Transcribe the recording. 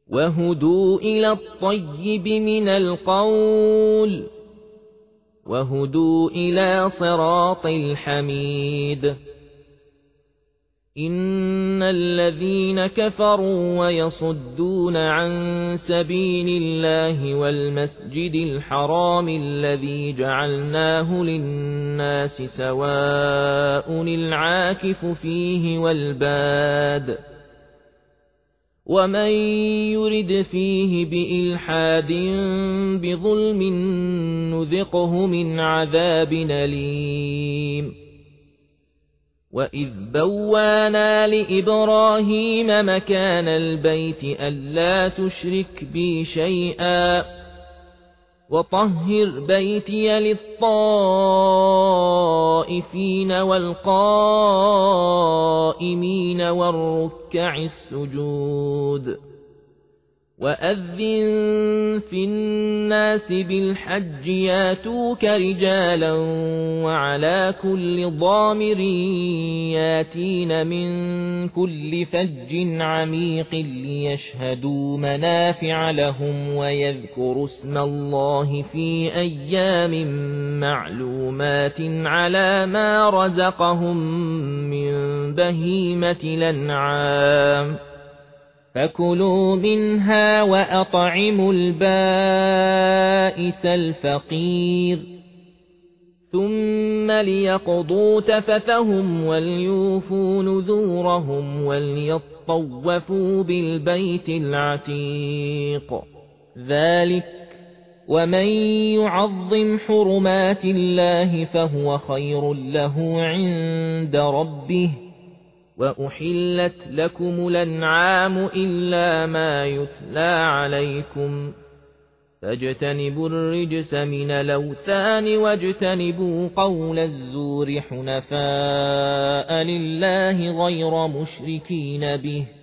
وهدوا إلى الطيب من القول وهدوا إلى صراط الحميد. إن الذين كفروا ويصدون عن سبيل الله والمسجد الحرام الذي جعلناه للناس سواء العاكف فيه والباد ومن يرد فيه بإلحاد بظلم نذقه من عذاب أليم. وإذ بوانا لإبراهيم مكان البيت ألا تشرك بي شيئا وطهر بيتي للطائفين والقائمين والركع السجود. وأذن في الناس بالحج ياتوك رجالا وعلى كل ضامر ياتين من كل فج عميق ليشهدوا منافع لهم ويذكروا اسم الله في أيام معلومات على ما رزقهم من بهيمة الأنعام فكلوا منها وأطعموا البائس الفقير ثم ليقضوا تفثهم وليوفوا نذورهم وليطوفوا بالبيت العتيق. ذلك ومن يعظم حرمات الله فهو خير له عند ربه. وأحلت لكم الأنعام إلا ما يتلى عليكم فاجتنبوا الرجس من الأوثان واجتنبوا قول الزور حنفاء لله غير مشركين به